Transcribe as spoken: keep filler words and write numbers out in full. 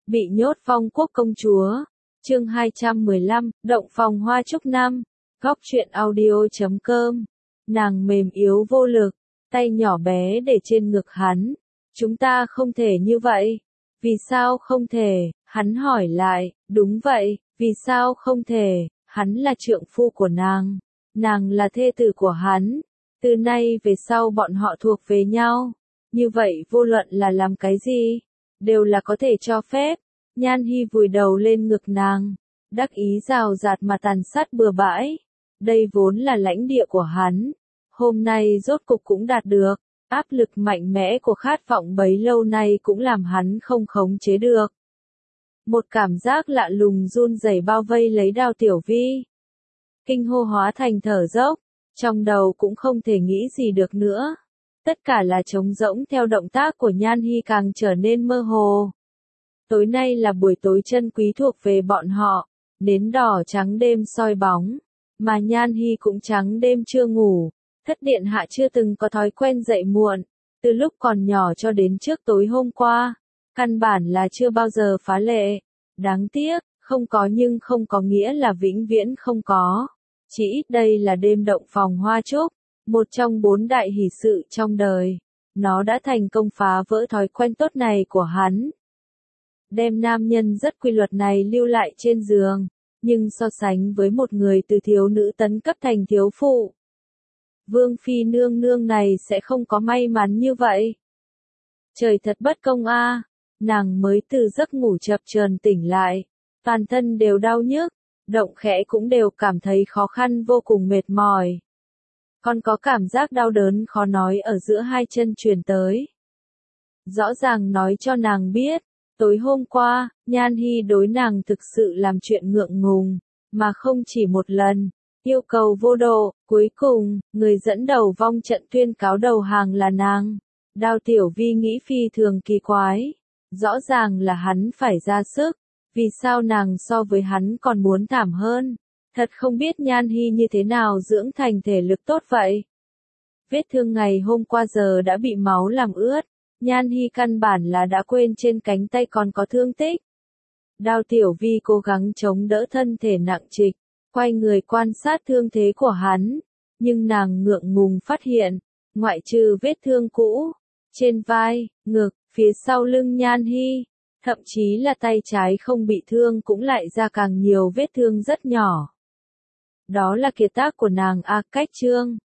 Bị nhốt Phong Quốc công chúa. Chương hai trăm mười lăm, Động phòng Hoa Trúc Năm. Góc truyện audio chấm com. Nàng mềm yếu vô lực, tay nhỏ bé để trên ngực hắn. Chúng ta không thể như vậy. Vì sao không thể? Hắn hỏi lại. Đúng vậy, vì sao không thể? Hắn là trượng phu của nàng. Nàng là thê tử của hắn. Từ nay về sau bọn họ thuộc về nhau. Như vậy vô luận là làm cái gì, đều là có thể cho phép. Nhan Hi vùi đầu lên ngực nàng, đắc ý rào rạt mà tàn sát bừa bãi. Đây vốn là lãnh địa của hắn. Hôm nay rốt cục cũng đạt được. Áp lực mạnh mẽ của khát vọng bấy lâu nay cũng làm hắn không khống chế được. Một cảm giác lạ lùng run rẩy bao vây lấy Đao Tiểu Vi. Kinh hô hóa thành thở dốc, trong đầu cũng không thể nghĩ gì được nữa. Tất cả là trống rỗng theo động tác của Nhan Hi càng trở nên mơ hồ. Tối nay là buổi tối chân quý thuộc về bọn họ, nến đỏ trắng đêm soi bóng, mà Nhan Hi cũng trắng đêm chưa ngủ. Thất điện hạ chưa từng có thói quen dậy muộn, từ lúc còn nhỏ cho đến trước tối hôm qua, căn bản là chưa bao giờ phá lệ. Đáng tiếc, không có nhưng không có nghĩa là vĩnh viễn không có. Chỉ ít đây là đêm động phòng hoa trúc, một trong bốn đại hỷ sự trong đời. Nó đã thành công phá vỡ thói quen tốt này của hắn. Đem nam nhân rất quy luật này lưu lại trên giường, nhưng so sánh với một người từ thiếu nữ tấn cấp thành thiếu phụ, Vương phi nương nương này sẽ không có may mắn như vậy. Trời thật bất công a, nàng mới từ giấc ngủ chập chờn tỉnh lại, toàn thân đều đau nhức, động khẽ cũng đều cảm thấy khó khăn vô cùng mệt mỏi. Còn có cảm giác đau đớn khó nói ở giữa hai chân truyền tới. Rõ ràng nói cho nàng biết, tối hôm qua, Nhan Hi đối nàng thực sự làm chuyện ngượng ngùng, mà không chỉ một lần. Yêu cầu vô độ, cuối cùng, người dẫn đầu vong trận tuyên cáo đầu hàng là nàng. Đao Tiểu Vi nghĩ phi thường kỳ quái. Rõ ràng là hắn phải ra sức, vì sao nàng so với hắn còn muốn thảm hơn. Thật không biết Nhan Hi như thế nào dưỡng thành thể lực tốt vậy. Vết thương ngày hôm qua giờ đã bị máu làm ướt, Nhan Hi căn bản là đã quên trên cánh tay còn có thương tích. Đao Tiểu Vi cố gắng chống đỡ thân thể nặng trịch, quay người quan sát thương thế của hắn, nhưng nàng ngượng ngùng phát hiện, ngoại trừ vết thương cũ, trên vai, ngực, phía sau lưng Nhan Hi, thậm chí là tay trái không bị thương cũng lại ra càng nhiều vết thương rất nhỏ. Đó là kiệt tác của nàng A Cách Trương.